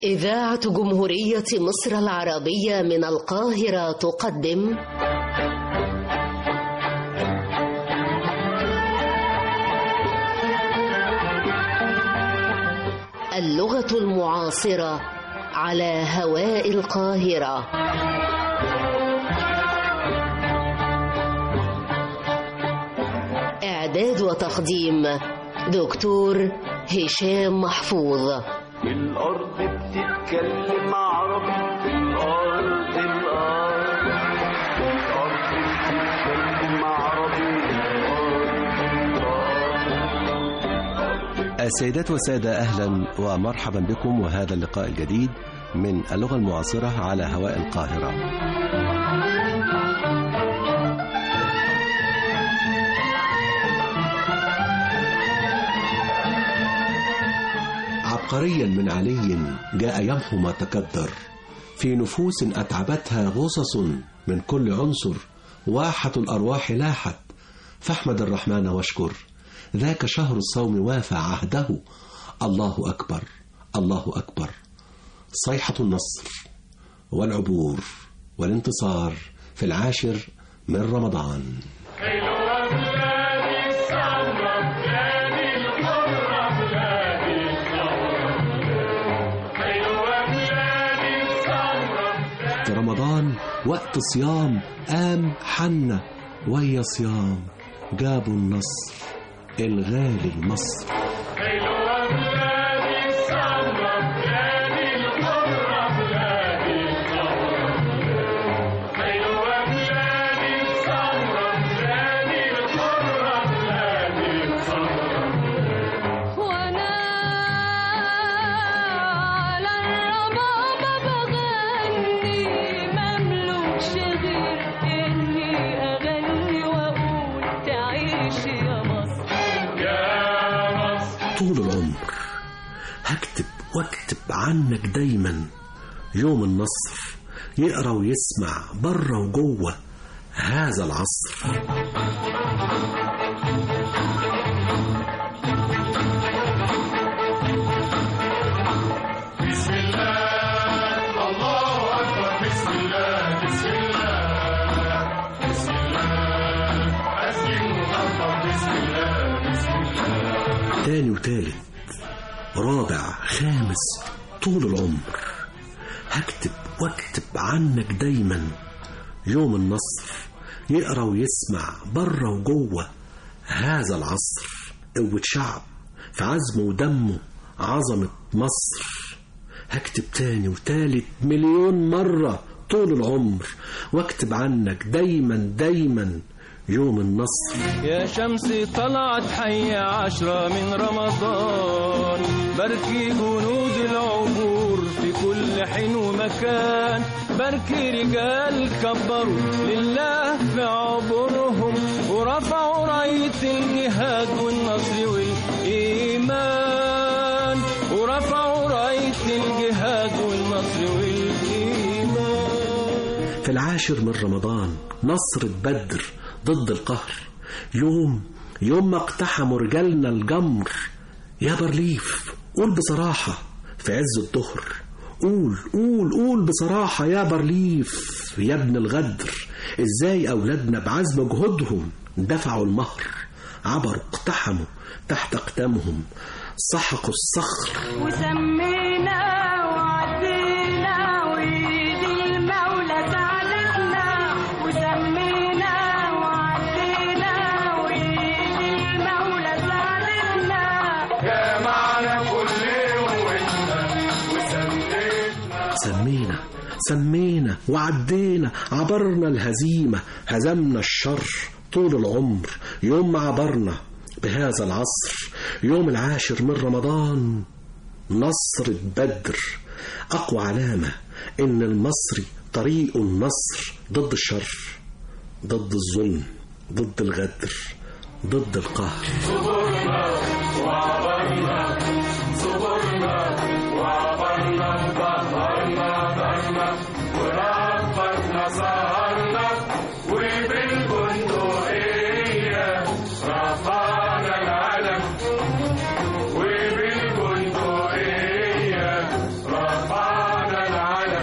إذاعة جمهورية مصر العربية من القاهرة تقدم اللغة المعاصرة على هواء القاهرة. إعداد وتقديم دكتور هشام محفوظ. الأرض بتتكلم عربي، الأرض بتتكلم عربي. السيدات والسادة، أهلا ومرحبا بكم وهذا اللقاء الجديد من اللغة المعاصرة على هواء القاهرة. عبقريا من علي جاء يمحو ما تكدر، في نفوس أتعبتها غصص من كل عنصر، واحة الأرواح لاحت، فاحمد الرحمن واشكر، ذاك شهر الصوم وافى عهده، الله أكبر الله أكبر. صيحة النصر والعبور والانتصار في 10 من رمضان. في رمضان وقت صيام قام حنة ويا صيام، جابوا النصر الغالي لمصر. طول العمر هكتب واكتب عنك دايما، يوم النصر يقرأ ويسمع بره وجوه هذا العصر. بسم الله الله أكبر، بسم الله بسم الله بسم الله، أسلم وأكبر، بسم الله بسم الله. تاني وتالت رابع خامس طول العمر هكتب واكتب عنك دايما، يوم النصر يقرأ ويسمع بره وجوه هذا العصر. قوة شعب في عزمه ودمه، عظمة مصر. هكتب تاني وتالت مليون مرة طول العمر، واكتب عنك دايما دايما يوم النصر. يا شمس طلعت حي 10 من رمضان، باركي جنود العبور في كل حين ومكان، باركي رجال كبروا لله في عبورهم، ورفعوا راية الجهاد والنصر والإيمان، ورفعوا راية الجهاد والنصر والإيمان. في 10 من رمضان نصر بدر ضد القهر، يوم ما اقتحموا رجالنا الجمر. يا برليف قول بصراحة في عز الظهر، قول بصراحة يا برليف يا ابن الغدر، ازاي أولادنا بعزم جهودهم دفعوا المهر، عبروا اقتحموا تحت أقدامهم، سحقوا الصخر. وسمينا وعدينا وإيد المولى ساعدتنا، وسمينا وعدينا وإيد المولى ساعدتنا، جمعنا كل يوم وسمينا سمينا وعدينا، عبرنا الهزيمة، هزمنا الشر طول العمر، يوم ما عبرنا بهذا العصر. يوم 10 من رمضان نصر بدر، أقوى علامة إن المصري طريق النصر ضد الشر، ضد الظلم، ضد الغدر، ضد القهر. صبرنا وعبرنا، صبرنا وعبرنا، ظهرنا وربنا سهرنا، وبالبندقية رفعنا العلم، وبالبندقية رفعنا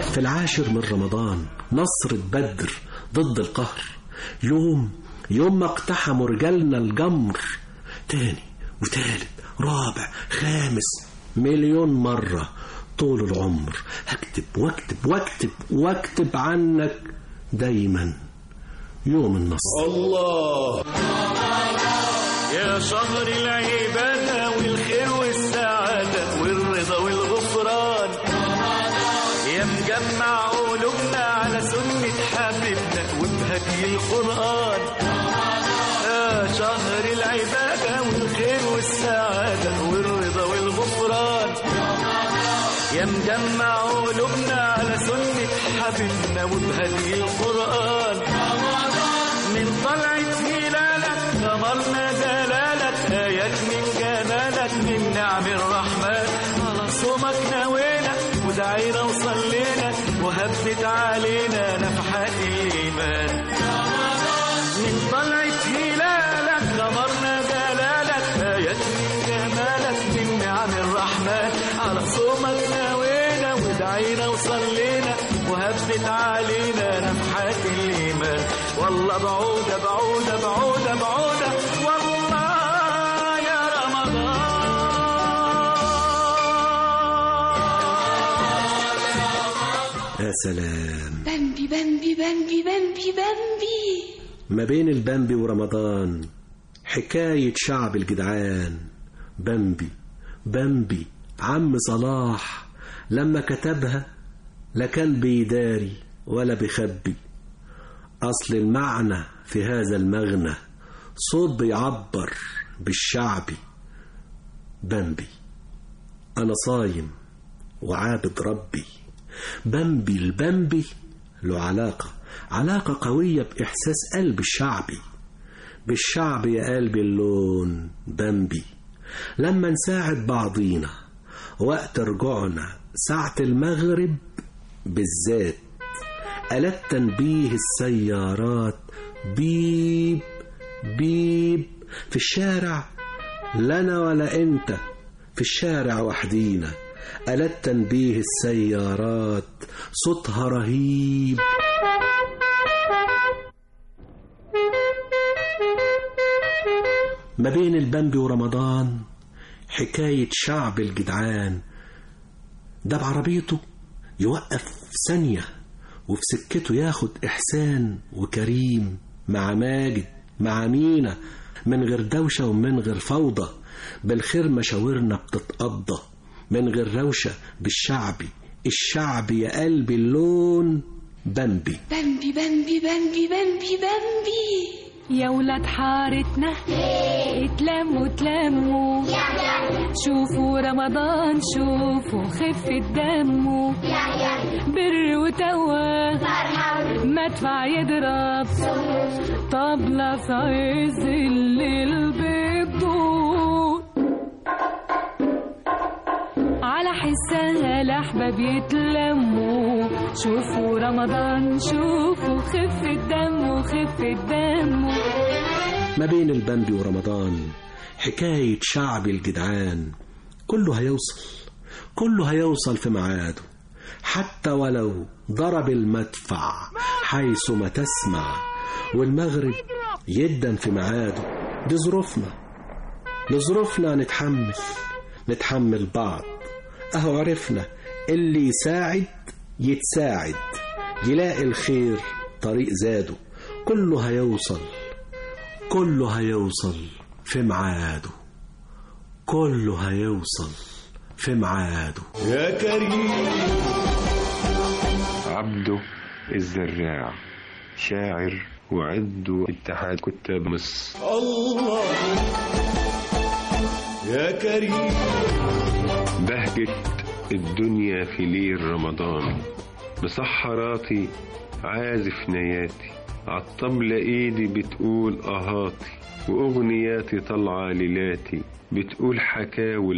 في 10 من رمضان نصرة بدر ضد القهر، يوم ما اقتحموا رجالنا الجمر، تاني وتالت رابع خامس مليون مرة طول العمر هكتب واكتب واكتب واكتب عنك دايما يوم النصر. الله يا شهر العبادة والخير والسعادة والرضا والغفران، يا مجمع قلوبنا على سنة حبيبنا وبهدي القرآن. يا شهر العبادة والخير والسعادة والرضا والغفران، يا مجمع قلوبنا على سنة حبيبنا وبهدي القرآن. من طلعة هلالك غمرنا دلالك، آيات من جمالك من نعم الرحمن. على صومك نوينا ودعينا وصلينا وهبت علينا نفحات الإيمان. من طلعة هلالك غمرنا دلالك، آيات من جمالك من نعم الرحمن. على صومك نوينا ودعينا وصلينا وهبت علينا نفحات الإيمان. والله بعودة بعودة بعودة بعودة والله يا رمضان. يا سلام، بامبي بامبي بامبي بامبي بامبي. ما بين البامبي ورمضان حكاية شعب الجدعان. بامبي عم صلاح لما كتبها لا كان بيداري ولا بيخبي، أصل المعنى في هذا المغنى صوت بيعبر بالشعبي. بامبي أنا صايم وعابد ربي. البامبي له علاقة قوية بإحساس قلب الشعبي. بالشعب يا قلبي اللون بامبي. لما نساعد بعضينا وقت رجوعنا ساعة المغرب بالذات، آلات تنبيه السيارات بيب بيب في الشارع، لنا ولا انت في الشارع وحدينا. آلات تنبيه السيارات صوتها رهيب. ما بين البامبي ورمضان حكاية شعب الجدعان. ده بعربيته يوقف ثانية وفي سكته ياخد إحسان وكريم مع ماجد مع مينا، من غير دوشة ومن غير فوضى، بالخير مشاورنا بتتقضى، من غير روشة بالشعبي. الشعبي يا قلبي اللون بامبي. بامبي بامبي بامبي بامبي بامبي. يا ولاد حارتنا اتلموا شوفوا رمضان، شوفوا خفة دمه، بر وتوى مدفع يضرب طبلة في عز الليل بتدور، على حسها الأحباب يتلموا. شوفوا رمضان، شوفوا خفة دمه خفة دمه. ما بين البامبي ورمضان حكاية شعب الجدعان. كله هيوصل في ميعاده، حتى ولو ضرب المدفع حيث ما تسمع، والمغرب يدن في ميعاده. دي ظروفنا نتحمل بعض. اهو عرفنا اللي يساعد يتساعد، يلاقي الخير طريق زاده. كله هيوصل في ميعاده. يا كريم. عبده الزراع، شاعر وعضو اتحاد كتاب مصر. الله يا كريم. بهجة الدنيا في ليل رمضان، مسحراتي عازف نياتي، عالطبلة ايدي بتقول اهاتي، واغنياتي طالعة ليلاتي بتقول حكاوي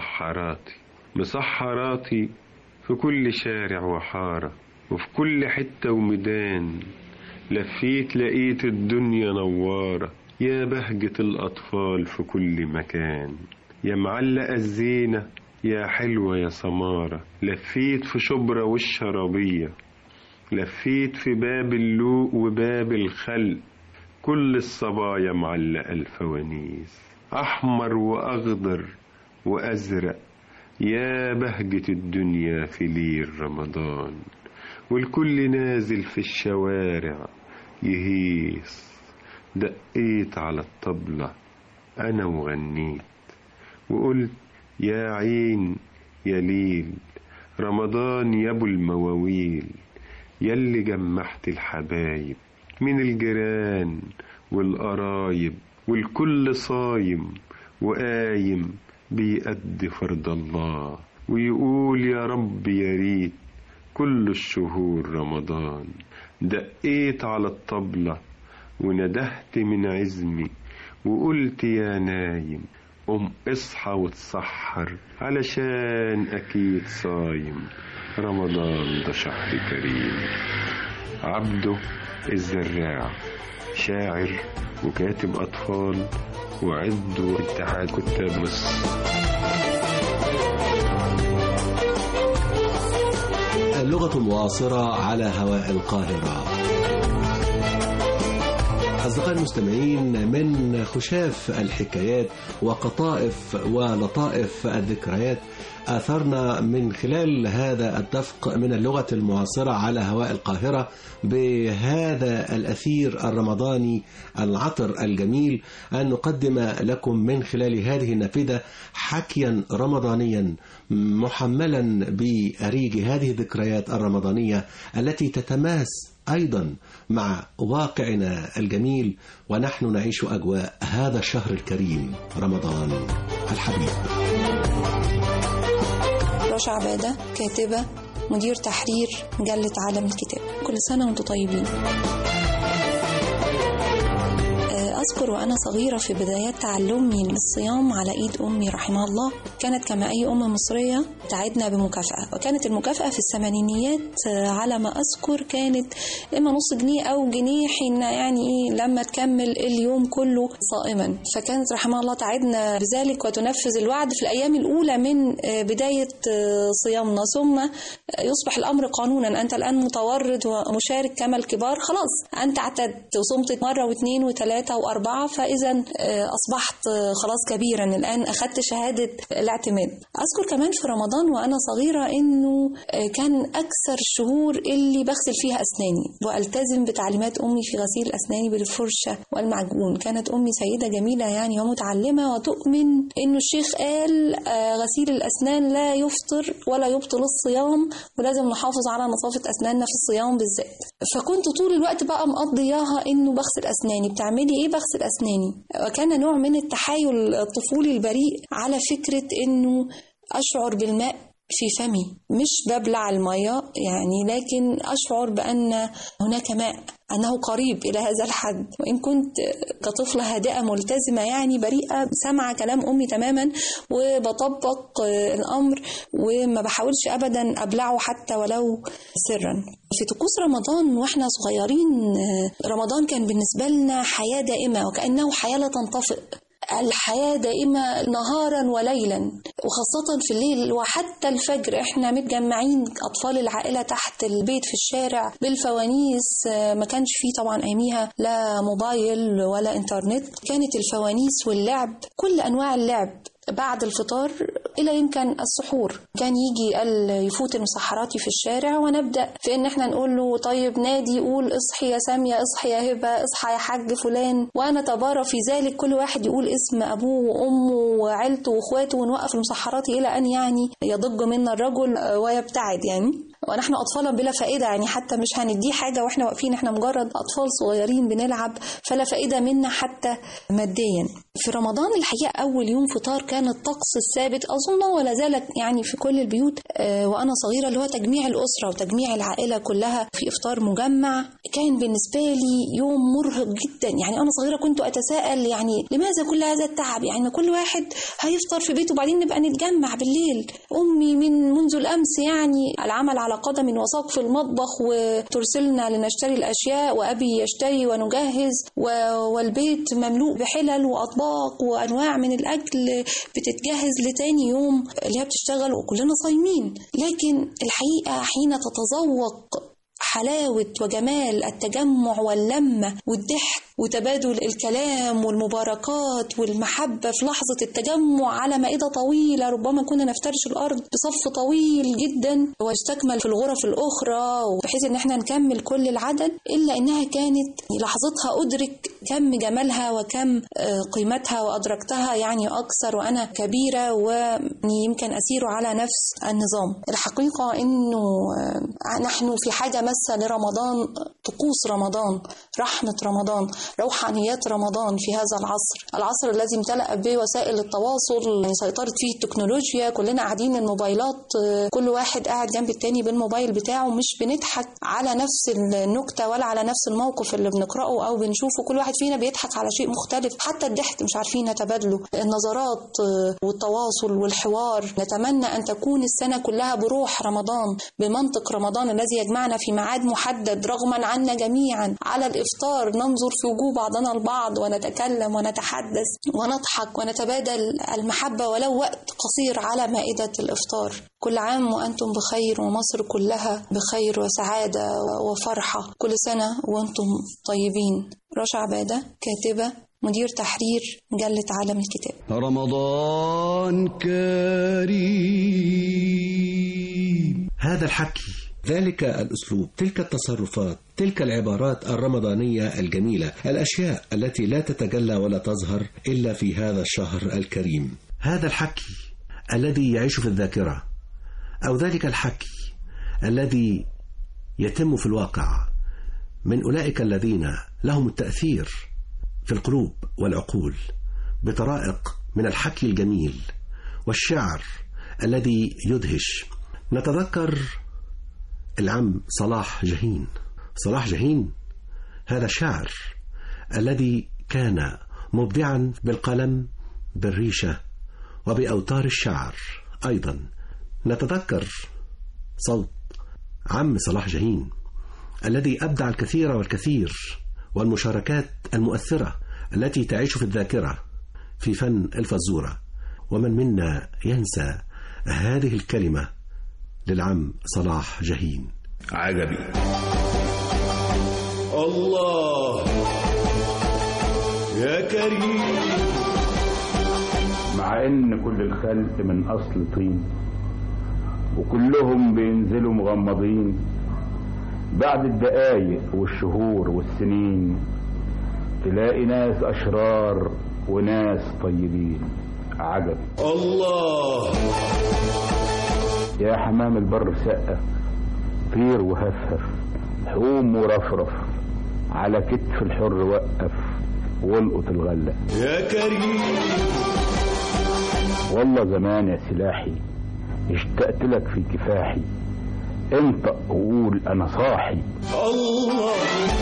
مسحراتي في كل شارع وحارة، وفي كل حتة وميدان لفيت لقيت الدنيا نوارة. يا بهجة الأطفال في كل مكان، يا معلقة الزينة يا حلوة يا سمارة، لفيت في شبرا والشرابية، لفيت في باب اللوق وباب الخلق، كل الصبايا معلقة الفوانيس، أحمر وأخضر وأزرق، يا بهجة الدنيا في ليل رمضان، والكل نازل في الشوارع يهيص. دقيت على الطبلة أنا وغنيت وقلت يا عين يا ليل، رمضان يا ابو المواويل، يلي جمعت الحبايب من الجيران والقرايب، والكل صايم وقايم بيأدي فرض الله، ويقول يا رب يا ريت كل الشهور رمضان. دقيت على الطبلة وندهت من عزمي وقلت يا نايم قم اصحى وتسحر، علشان أكيد صايم، رمضان ده شهر كريم. عبده الزراع، شاعر وكاتب أطفال وعضو اتحاد كتاب مصر. اللغة المعاصرة على هواء القاهرة. أصدقائي المستمعين، من خشاف الحكايات وقطائف ولطائف الذكريات آثرنا من خلال هذا الدفق من اللغة المعاصرة على هواء القاهرة بهذا الأثير الرمضاني العطر الجميل أن نقدم لكم من خلال هذه النافذة حكيا رمضانيا محملا بأريج هذه الذكريات الرمضانية التي تتماس أيضا مع واقعنا الجميل، ونحن نعيش أجواء هذا الشهر الكريم رمضان الحبيب. رشا عبادة، كاتبة، مدير تحرير مجلة عالم الكتاب. كل سنة وانتم طيبين. أذكر وأنا صغيرة في بدايات تعلمي للصيام على إيد أمي رحمها الله، كانت كما أي أم مصرية تعدنا بمكافأة، وكانت المكافأة في الثمانينيات على ما أذكر كانت إما نص جنيه أو جنيه، حين يعني إيه لما تكمل اليوم كله صائما. فكانت رحمها الله تعدنا بذلك وتنفذ الوعد في الأيام الأولى من بداية صيامنا، ثم يصبح الأمر قانونا. أنت الآن متورد ومشارك كما الكبار، خلاص أنت اعتدت وصمت مرة واثنين وثلاثة وأربعة، فإذا أصبحت خلاص كبيرا، الآن أخذت شهادة الاعتماد. أذكر كمان في رمضان وأنا صغيرة إنه كان أكثر الشهور اللي بغسل فيها أسناني وألتزم بتعليمات أمي في غسيل أسناني بالفرشة والمعجون. كانت أمي سيدة جميلة يعني ومتعلمة وتؤمن إنه الشيخ قال غسيل الأسنان لا يفطر ولا يبطل الصيام، ولازم نحافظ على نظافة أسناننا في الصيام بالذات. فكنت طول الوقت بقى مقضياها إنه بغسل أسناني. بتعملي إيه؟ بغسل أسناني. وكان نوع من التحايل الطفولي البريء على فكرة إنه أشعر بالماء في فمي، مش ببلع المية يعني، لكن أشعر بأن هناك ماء، أنه قريب إلى هذا الحد. وإن كنت كطفلة هادئة ملتزمة يعني بريئة سمع كلام أمي تماما وبطبق الأمر وما بحاولش أبدا أبلعه حتى ولو سرا. في طقوس رمضان وإحنا صغيرين، رمضان كان بالنسبة لنا حياة دائمة وكأنه حياة لا تنطفئ، الحياة دائمة نهارا وليلا، وخاصة في الليل وحتى الفجر. احنا متجمعين أطفال العائلة تحت البيت في الشارع بالفوانيس. ما كانش فيه طبعا أياميها لا موبايل ولا انترنت، كانت الفوانيس واللعب، كل أنواع اللعب بعد الفطار إلى يمكن السحور. كان يجي يفوت المسحراتي في الشارع ونبدأ في إن احنا نقول له طيب نادي، قول اصحي يا سامية، اصحي يا هبة، اصحي يا حاج فلان، وأنا تبارى في ذلك كل واحد يقول اسم أبوه وأمه وعيلته وإخواته، ونوقف المسحراتي إلى أن يعني يضج منا الرجل ويبتعد يعني، ونحن أطفالا بلا فائدة يعني، حتى مش هنديه حاجة وإحنا واقفين، إحنا مجرد أطفال صغيرين بنلعب، فلا فائدة منا حتى ماديا. في رمضان الحقيقة أول يوم فطار كان الطقس الثابت أظن ولا زالت يعني في كل البيوت وأنا صغيرة، اللي هو تجميع الأسرة وتجميع العائلة كلها في إفطار مجمع. كان بالنسبة لي يوم مرهق جدا يعني، أنا صغيرة كنت أتساءل يعني لماذا كل هذا التعب، يعني كل واحد هيفطر في بيته وبعدين نبقى نتجمع بالليل. أمي منذ الأمس يعني العمل على على قدم وساق في المطبخ وترسلنا لنشتري الأشياء، وأبي يشتري ونجهز، والبيت مملوء بحلل وأطباق وأنواع من الأكل بتتجهز لتاني يوم اللي هي بتشتغل وكلنا صايمين. لكن الحقيقة حين تتذوق حلاوة وجمال التجمع واللمة والضحك وتبادل الكلام والمباركات والمحبة في لحظة التجمع على مائدة طويلة، ربما كنا نفترش الأرض بصف طويل جدا واستكمل في الغرف الأخرى بحيث إن احنا نكمل كل العدد، إلا إنها كانت لحظتها أدرك كم جمالها وكم قيمتها، وأدركتها يعني أكثر وأنا كبيرة ويمكن أسير على نفس النظام. الحقيقة إنه نحن في حاجة مسة لرمضان، طقوس رمضان، رحمة رمضان، روحانيات رمضان في هذا العصر الذي امتلأ بوسائل التواصل، يعني سيطرت فيه التكنولوجيا، كلنا قاعدين الموبايلات، كل واحد قاعد جنب التاني بالموبايل بتاعه، مش بنضحك على نفس النكتة ولا على نفس الموقف اللي بنقرأه أو بنشوفه، كل واحد فينا بيضحك على شيء مختلف، حتى الضحك مش عارفين نتبادله، النظرات والتواصل والحوار. نتمنى أن تكون السنة كلها بروح رمضان، بمنطق رمضان الذي يجمعنا في ميعاد محدد رغما عنا جميعا على الإفطار، ننظر في وجوه بعضنا البعض ونتكلم ونتحدث ونضحك ونتبادل المحبة ولو وقت قصير على مائدة الإفطار. كل عام وأنتم بخير، ومصر كلها بخير وسعادة وفرحة، كل سنة وأنتم طيبين. رشا عبادة، كاتبة، مدير تحرير مجلة عالم الكتاب. رمضان كريم. هذا الحكي، ذلك الأسلوب، تلك التصرفات، تلك العبارات الرمضانية الجميلة، الأشياء التي لا تتجلى ولا تظهر إلا في هذا الشهر الكريم. هذا الحكي الذي يعيش في الذاكرة، أو ذلك الحكي الذي يتم في الواقع من أولئك الذين لهم التأثير في القلوب والعقول بطرائق من الحكي الجميل والشعر الذي يدهش. نتذكر العم صلاح جاهين. صلاح جاهين هذا شاعر الذي كان مبدعا بالقلم، بالريشة، وبأوتار الشعر أيضا. نتذكر صوت عم صلاح جاهين الذي أبدع الكثير والكثير، والمشاركات المؤثرة التي تعيش في الذاكرة في فن الفزورة. ومن منا ينسى هذه الكلمة للعم صلاح جاهين؟ عجبي الله يا كريم. مع ان كل الخلق من اصل طين، وكلهم بينزلوا مغمضين، بعد الدقايق والشهور والسنين تلاقي ناس اشرار وناس طيبين. عجب الله يا حمام البر سقف، طير وهفهف، حوم ورفرف، على كتف الحر وقف، والقط الغلة يا كريم. والله زمان يا سلاحي اشتقت لك في كفاحي، انطق وقول انا صاحي. الله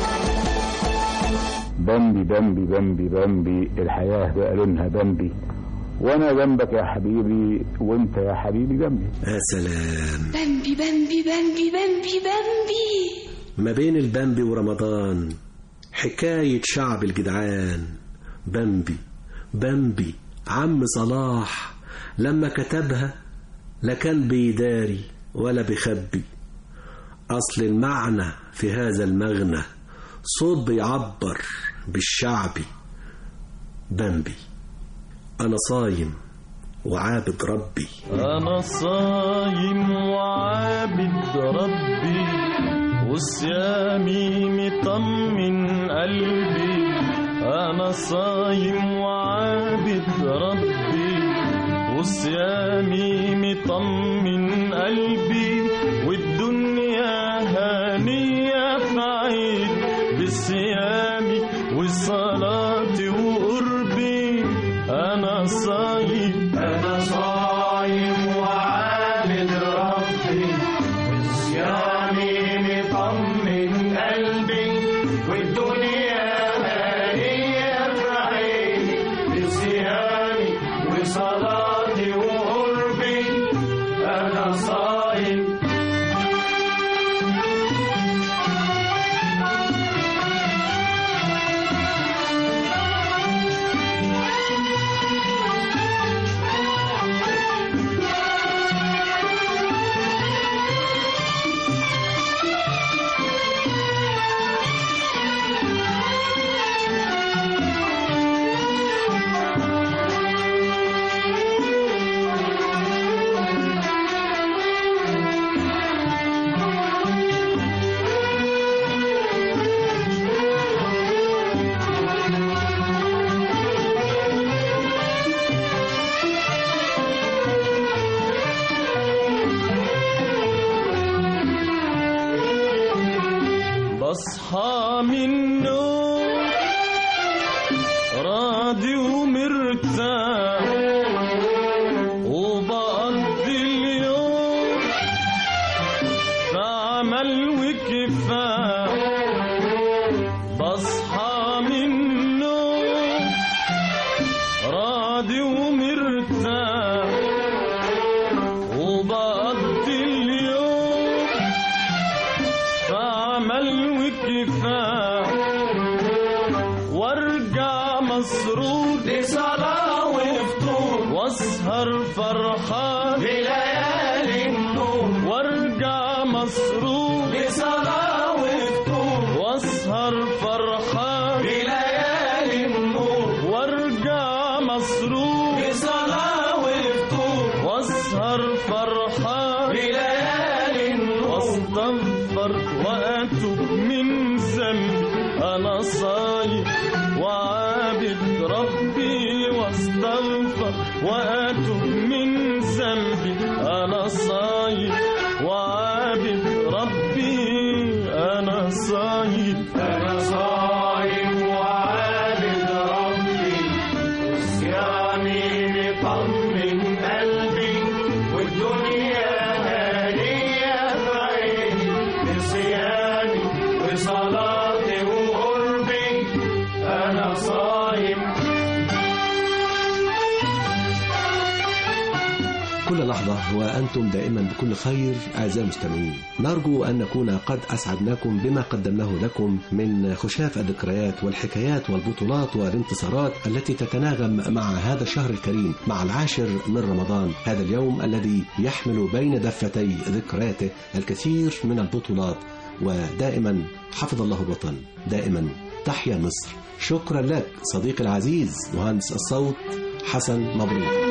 بمبي بمبي بمبي بمبي، الحياة بقى لونها بمبي، وانا جنبك يا حبيبي وانت يا حبيبي جنبي. يا سلام. بمبي بمبي بمبي بمبي بمبي. ما بين البمبي ورمضان حكاية شعب الجدعان. بمبي بمبي عم صلاح لما كتبها لا كان بيداري ولا بيخبي، أصل المعنى في هذا المغنى صوت بيعبر بالشعبي. بمبي أنا صايم وعابد ربي، أنا صايم وعابد ربي، وصيامي مطمن قلبي. أنا صايم وعابد ربي، وصيامي مطمن قلبي، والدنيا هانية في عيد بصيامي وصلاتي وقربي. أنا صايم وعابد ربي، وصيامي مطمن قلبي، والدنيا هانية في عيني بصيامي وصلاتي وقربي. أنا صايم بصحى من النوم راضي ومرتاح وبقضي اليوم في عمل وكفاح. بصحى من النوم راضي ومرتاح وبقضي اليوم في عمل وكفاح. وارجع مسرور لصلاة وفطور واسهر فرحان بليالي النور. وارجع مسرور لصلاة وفطور واسهر فرحان بليالي النور. وارجع مسرور لصلاة وفطور واسهر فرحان بليالي النور. واستغفر واتوب من ذنبي انا صايم وعابد ربي. واستغفر واتوب من ذنبي انا صايم وعابد ربي. انا صايم وعابد ربي. صيامي بيطمن قلبي والدنيا هادية في عيني. بصيامي وصلاتي وقربي أنا صايم. كل لحظة وأنتم دائما بكل خير أعزائي المستمعين. نرجو أن نكون قد أسعدناكم بما قدمناه لكم من خشاف الذكريات والحكايات والبطولات والانتصارات التي تتناغم مع هذا الشهر الكريم، مع 10 من رمضان، هذا اليوم الذي يحمل بين دفتي ذكرياته الكثير من البطولات. ودائما حفظ الله الوطن، دائما تحيا مصر. شكرا لك صديقي العزيز مهندس الصوت حسن مبروك.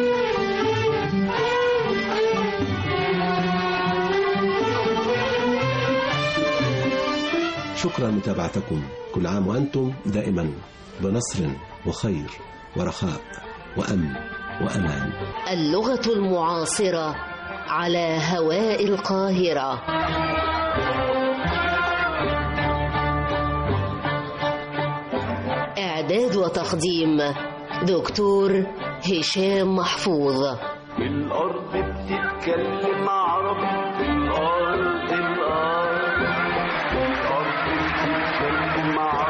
شكرا لمتابعتكم. كل عام وأنتم دائما بنصر وخير ورخاء وأمن وأمان. اللغة المعاصرة على هواء القاهرة. إعداد وتقديم دكتور هشام محفوظ. الأرض بتتكلم عربي. الأرض بتتكلم عربي.